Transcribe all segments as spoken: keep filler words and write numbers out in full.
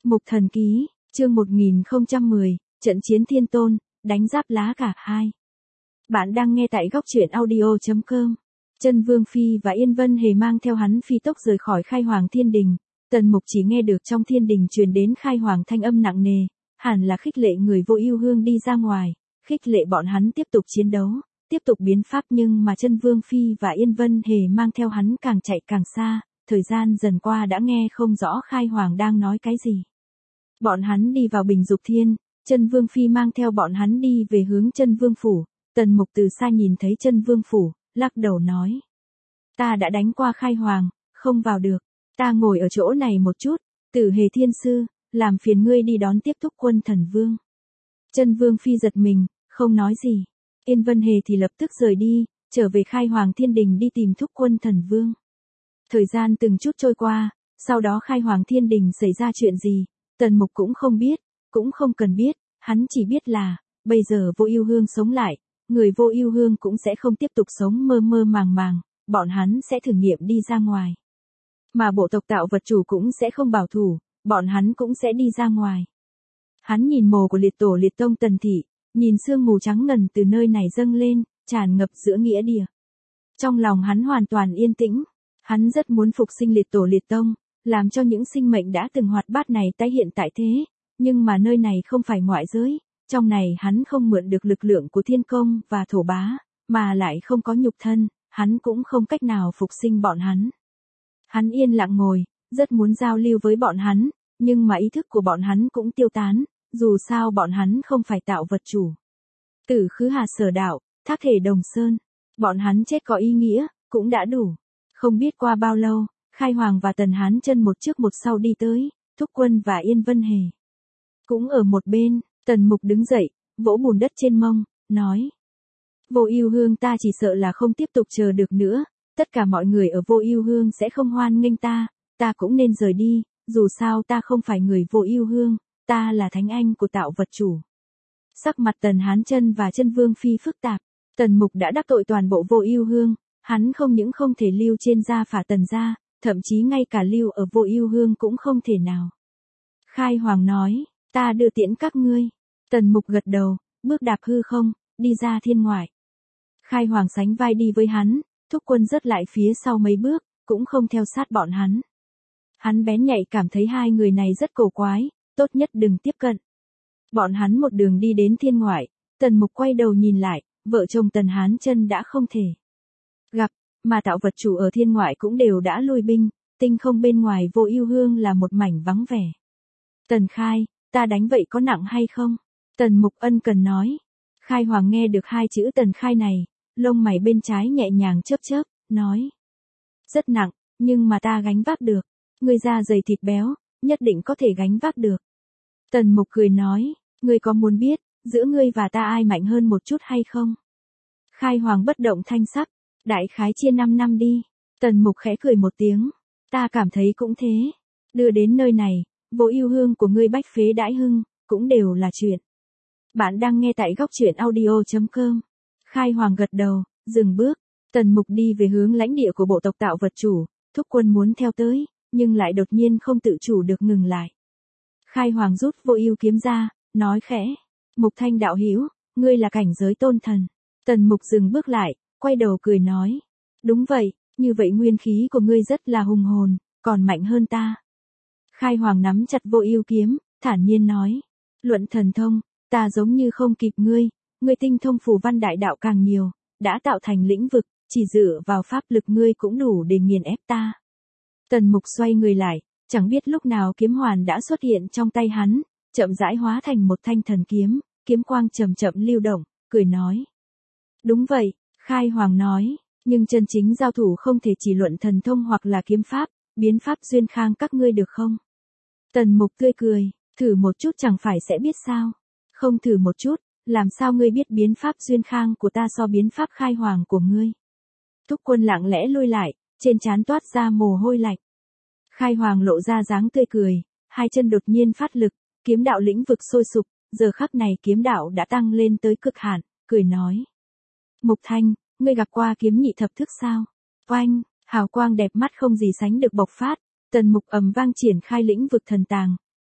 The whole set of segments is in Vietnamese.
Mục Thần Ký, chương một nghìn không trăm mười, trận chiến thiên tôn, đánh giáp lá cả hai. Bạn đang nghe tại góc truyện audio chấm com. Chân Vương Phi và Yên Vân Hề mang theo hắn phi tốc rời khỏi Khai Hoàng Thiên Đình. Tần Mục chỉ nghe được trong thiên đình truyền đến Khai Hoàng thanh âm nặng nề, hẳn là khích lệ người Vô Ưu Hương đi ra ngoài, khích lệ bọn hắn tiếp tục chiến đấu, tiếp tục biến pháp, nhưng mà Chân Vương Phi và Yên Vân Hề mang theo hắn càng chạy càng xa, thời gian dần qua đã nghe không rõ Khai Hoàng đang nói cái gì. Bọn hắn đi vào Bình Dục Thiên, Chân Vương Phi mang theo bọn hắn đi về hướng Chân Vương Phủ. Tần Mục từ xa nhìn thấy Chân Vương Phủ, lắc đầu nói. Ta đã đánh qua Khai Hoàng, không vào được. Ta ngồi ở chỗ này một chút, Tử Hề Thiên Sư, làm phiền ngươi đi đón tiếp Thúc Quân Thần Vương. Chân Vương Phi giật mình, không nói gì. Yên Vân Hề thì lập tức rời đi, trở về Khai Hoàng Thiên Đình đi tìm Thúc Quân Thần Vương. Thời gian từng chút trôi qua, sau đó Khai Hoàng Thiên Đình xảy ra chuyện gì, Tần Mục cũng không biết, cũng không cần biết, hắn chỉ biết là, bây giờ Vô Ưu Hương sống lại, người Vô Ưu Hương cũng sẽ không tiếp tục sống mơ mơ màng màng, bọn hắn sẽ thử nghiệm đi ra ngoài. Mà bộ tộc tạo vật chủ cũng sẽ không bảo thủ, bọn hắn cũng sẽ đi ra ngoài. Hắn nhìn mồ của liệt tổ liệt tông Tần Thị, nhìn sương mù trắng ngần từ nơi này dâng lên, tràn ngập giữa nghĩa địa. Trong lòng hắn hoàn toàn yên tĩnh, hắn rất muốn phục sinh liệt tổ liệt tông, làm cho những sinh mệnh đã từng hoạt bát này tái hiện tại thế, nhưng mà nơi này không phải ngoại giới, trong này hắn không mượn được lực lượng của thiên công và thổ bá, mà lại không có nhục thân, hắn cũng không cách nào phục sinh bọn hắn. Hắn yên lặng ngồi, rất muốn giao lưu với bọn hắn, nhưng mà ý thức của bọn hắn cũng tiêu tán, dù sao bọn hắn không phải tạo vật chủ. Tử Khứ Hà Sở Đạo, Thác Thể Đồng Sơn, bọn hắn chết có ý nghĩa, cũng đã đủ. Không biết qua bao lâu, Khai Hoàng và Tần Hán Chân một trước một sau đi tới, Thúc Quân và Yên Vân Hề cũng ở một bên. Tần Mục đứng dậy, vỗ bùn đất trên mông, nói. Vô Ưu Hương ta chỉ sợ là không tiếp tục chờ được nữa, tất cả mọi người ở Vô Ưu Hương sẽ không hoan nghênh ta, ta cũng nên rời đi, dù sao ta không phải người Vô Ưu Hương, ta là thánh anh của tạo vật chủ. Sắc mặt Tần Hán Chân và Chân Vương Phi phức tạp, Tần Mục đã đắc tội toàn bộ Vô Ưu Hương, hắn không những không thể lưu trên gia phả Tần gia, thậm chí ngay cả lưu ở Vô Ưu Hương cũng không thể nào. Khai Hoàng nói, ta đưa tiễn các ngươi. Tần Mục gật đầu, bước đạp hư không, đi ra thiên ngoại. Khai Hoàng sánh vai đi với hắn, Thúc Quân rớt lại phía sau mấy bước, cũng không theo sát bọn hắn. Hắn bén nhạy cảm thấy hai người này rất cổ quái, tốt nhất đừng tiếp cận. Bọn hắn một đường đi đến thiên ngoại, Tần Mục quay đầu nhìn lại, vợ chồng Tần Hán Chân đã không thể gặp, mà tạo vật chủ ở thiên ngoại cũng đều đã lui binh, tinh không bên ngoài Vô Ưu Hương là một mảnh vắng vẻ. Tần Khai, ta đánh vậy có nặng hay không? Tần Mục ân cần nói. Khai Hoàng nghe được hai chữ Tần Khai này, lông mày bên trái nhẹ nhàng chớp chớp, nói. Rất nặng, nhưng mà ta gánh vác được. Ngươi da dày thịt béo, nhất định có thể gánh vác được. Tần Mục cười nói, ngươi có muốn biết, giữa ngươi và ta ai mạnh hơn một chút hay không? Khai Hoàng bất động thanh sắc, đại khái chia năm năm đi. Tần Mục khẽ cười một tiếng, ta cảm thấy cũng thế. Đưa đến nơi này, Vô Ưu Hương của ngươi bách phế đãi hưng, cũng đều là chuyện. Bạn đang nghe tại góc truyện audio chấm com. Khai Hoàng gật đầu, dừng bước. Tần Mục đi về hướng lãnh địa của bộ tộc tạo vật chủ, Thúc Quân muốn theo tới, nhưng lại đột nhiên không tự chủ được ngừng lại. Khai Hoàng rút Vô Ưu kiếm ra, nói khẽ. Mục Thanh đạo hữu, ngươi là cảnh giới tôn thần. Tần Mục dừng bước lại, quay đầu cười nói. Đúng vậy, như vậy nguyên khí của ngươi rất là hùng hồn, còn mạnh hơn ta. Khai Hoàng nắm chặt Vô Ưu kiếm, thản nhiên nói. Luận thần thông, ta giống như không kịp ngươi, ngươi tinh thông phù văn đại đạo càng nhiều, đã tạo thành lĩnh vực, chỉ dựa vào pháp lực ngươi cũng đủ để nghiền ép ta. Tần Mục xoay người lại, chẳng biết lúc nào kiếm hoàn đã xuất hiện trong tay hắn, chậm rãi hóa thành một thanh thần kiếm, kiếm quang chậm chậm lưu động, cười nói. Đúng vậy, Khai Hoàng nói, nhưng chân chính giao thủ không thể chỉ luận thần thông hoặc là kiếm pháp, biến pháp duyên khang các ngươi được không? Tần Mục tươi cười, thử một chút chẳng phải sẽ biết sao? Không thử một chút, làm sao ngươi biết biến pháp duyên khang của ta so biến pháp Khai Hoàng của ngươi? Thúc Quân lặng lẽ lui lại, trên trán toát ra mồ hôi lạnh. Khai Hoàng lộ ra dáng tươi cười, hai chân đột nhiên phát lực, kiếm đạo lĩnh vực sôi sục, giờ khắc này kiếm đạo đã tăng lên tới cực hạn, cười nói. Mục Thanh, ngươi gặp qua kiếm nhị thập thức sao? Oanh, hào quang đẹp mắt không gì sánh được bộc phát, Tần Mục ầm vang triển khai lĩnh vực thần tàng,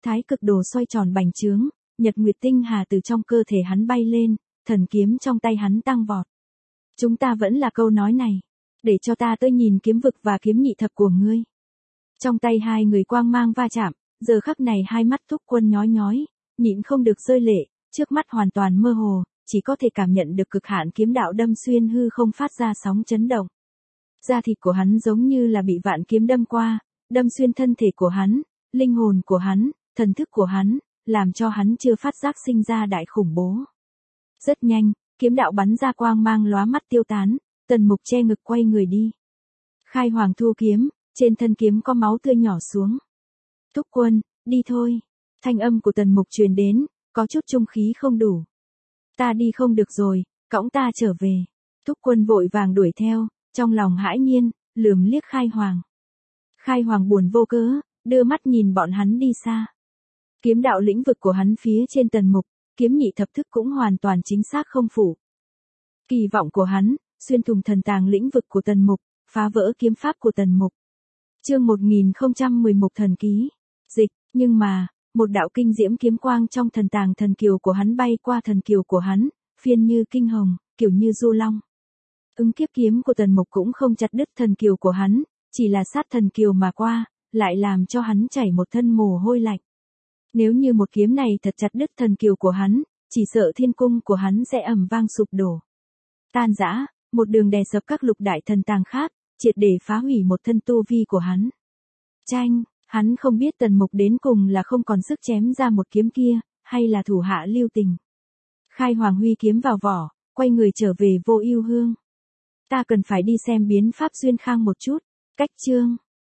thái cực đồ xoay tròn bành trướng, nhật nguyệt tinh hà từ trong cơ thể hắn bay lên, thần kiếm trong tay hắn tăng vọt. Chúng ta vẫn là câu nói này. Để cho ta tới nhìn kiếm vực và kiếm nhị thập của ngươi. Trong tay hai người quang mang va chạm, giờ khắc này hai mắt Thúc Quân nhói nhói, nhịn không được rơi lệ, trước mắt hoàn toàn mơ hồ, chỉ có thể cảm nhận được cực hạn kiếm đạo đâm xuyên hư không phát ra sóng chấn động. Da thịt của hắn giống như là bị vạn kiếm đâm qua, đâm xuyên thân thể của hắn, linh hồn của hắn, thần thức của hắn, làm cho hắn chưa phát giác sinh ra đại khủng bố. Rất nhanh, kiếm đạo bắn ra quang mang lóa mắt tiêu tán, Tần Mục che ngực quay người đi. Khai Hoàng thu kiếm, trên thân kiếm có máu tươi nhỏ xuống. Thúc Quân, đi thôi. Thanh âm của Tần Mục truyền đến, có chút trung khí không đủ. Ta đi không được rồi, cõng ta trở về. Thúc Quân vội vàng đuổi theo, trong lòng hãi nhiên, lườm liếc Khai Hoàng. Khai Hoàng buồn vô cớ, đưa mắt nhìn bọn hắn đi xa. Kiếm đạo lĩnh vực của hắn phía trên Tần Mục, kiếm nhị thập thức cũng hoàn toàn chính xác không phủ. Kỳ vọng của hắn, xuyên thủng thần tàng lĩnh vực của Tần Mục, phá vỡ kiếm pháp của Tần Mục. Chương một nghìn không trăm mười một thần ký. Dịch, nhưng mà, một đạo kinh diễm kiếm quang trong thần tàng thần kiều của hắn bay qua thần kiều của hắn, phiên như kinh hồng, kiểu như du long. Ứng kiếp kiếm của Tần Mục cũng không chặt đứt thần kiều của hắn, chỉ là sát thần kiều mà qua, lại làm cho hắn chảy một thân mồ hôi lạnh. Nếu như một kiếm này thật chặt đứt thần kiều của hắn, chỉ sợ thiên cung của hắn sẽ ầm vang sụp đổ. Tan rã, một đường đè sập các lục đại thần tàng khác, triệt để phá hủy một thân tu vi của hắn. Chanh, hắn không biết Tần Mục đến cùng là không còn sức chém ra một kiếm kia, hay là thủ hạ lưu tình. Khai Hoàng huy kiếm vào vỏ, quay người trở về Vô Ưu Hương. Ta cần phải đi xem biến pháp Duyên Khang một chút. Cách chương